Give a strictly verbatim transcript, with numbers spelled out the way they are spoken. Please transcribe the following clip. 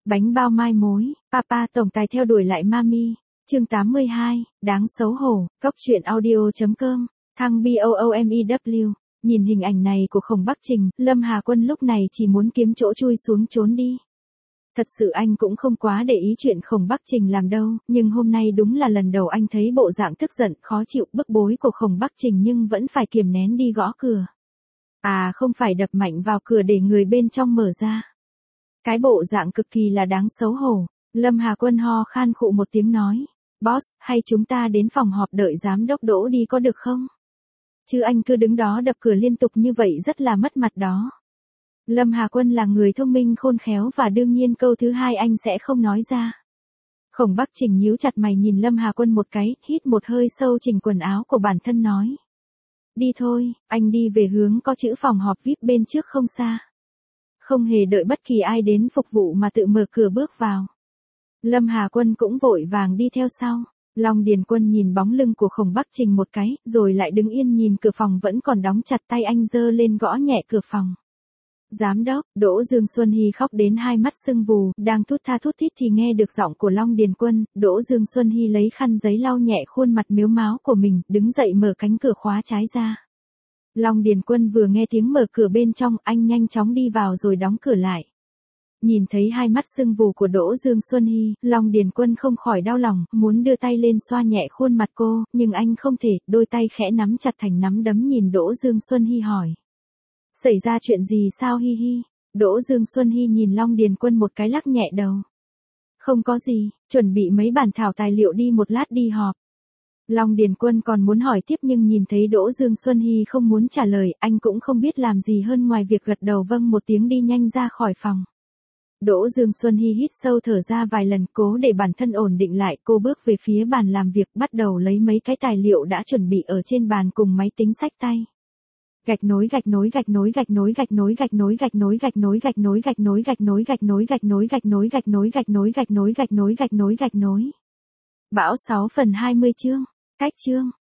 Bánh bao mai mối, Papa tổng tài theo đuổi lại Mami. Chương tám mươi hai, đáng xấu hổ, Cốc truyện audio.com, thăng BOOMEW. Nhìn hình ảnh này của Khổng Bắc Trình, Lâm Hà Quân lúc này chỉ muốn kiếm chỗ chui xuống trốn đi. Thật sự anh cũng không quá để ý chuyện Khổng Bắc Trình làm đâu, nhưng hôm nay đúng là lần đầu anh thấy bộ dạng tức giận, khó chịu, bức bối của Khổng Bắc Trình nhưng vẫn phải kiềm nén đi gõ cửa. À không phải đập mạnh vào cửa để người bên trong mở ra. Cái bộ dạng cực kỳ là đáng xấu hổ. Lâm Hà Quân ho khan khụ một tiếng nói. Boss, hay chúng ta đến phòng họp đợi giám đốc Đỗ đi có được không? Chứ anh cứ đứng đó đập cửa liên tục như vậy rất là mất mặt đó. Lâm Hà Quân là người thông minh khôn khéo và đương nhiên câu thứ hai anh sẽ không nói ra. Khổng Bắc Trình nhíu chặt mày nhìn Lâm Hà Quân một cái, hít một hơi sâu chỉnh quần áo của bản thân nói. Đi thôi, anh đi về hướng có chữ phòng họp vi ai pi bên trước không xa. Không hề đợi bất kỳ ai đến phục vụ mà tự mở cửa bước vào. Lâm Hà Quân cũng vội vàng đi theo sau. Long Điền Quân nhìn bóng lưng của Khổng Bắc Trình một cái, rồi lại đứng yên nhìn cửa phòng vẫn còn đóng chặt, tay anh giơ lên gõ nhẹ cửa phòng. Giám đốc, Đỗ Dương Xuân Hy khóc đến hai mắt sưng vù, đang thút tha thút thít thì nghe được giọng của Long Điền Quân. Đỗ Dương Xuân Hy lấy khăn giấy lau nhẹ khuôn mặt mếu máo của mình, đứng dậy mở cánh cửa khóa trái ra. Long Điền Quân vừa nghe tiếng mở cửa bên trong, anh nhanh chóng đi vào rồi đóng cửa lại. Nhìn thấy hai mắt sưng vù của Đỗ Dương Xuân Hy, Long Điền Quân không khỏi đau lòng, muốn đưa tay lên xoa nhẹ khuôn mặt cô, nhưng anh không thể, đôi tay khẽ nắm chặt thành nắm đấm nhìn Đỗ Dương Xuân Hy hỏi. Xảy ra chuyện gì sao Hi Hi? Đỗ Dương Xuân Hy nhìn Long Điền Quân một cái lắc nhẹ đầu. Không có gì, chuẩn bị mấy bản thảo tài liệu đi một lát đi họp. Long Điền Quân còn muốn hỏi tiếp nhưng nhìn thấy Đỗ Dương Xuân Hy không muốn trả lời, anh cũng không biết làm gì hơn ngoài việc gật đầu vâng một tiếng đi nhanh ra khỏi phòng. Đỗ Dương Xuân Hy hít sâu thở ra vài lần, cố để bản thân ổn định lại, cô bước về phía bàn làm việc, bắt đầu lấy mấy cái tài liệu đã chuẩn bị ở trên bàn cùng máy tính xách tay. Gạch nối gạch nối gạch nối gạch nối gạch nối gạch nối gạch nối gạch nối gạch nối gạch nối gạch nối gạch nối gạch nối gạch nối gạch nối gạch nối gạch nối gạch nối gạch nối gạch nối. Bão sáu phần hai mươi chương. Cách chương.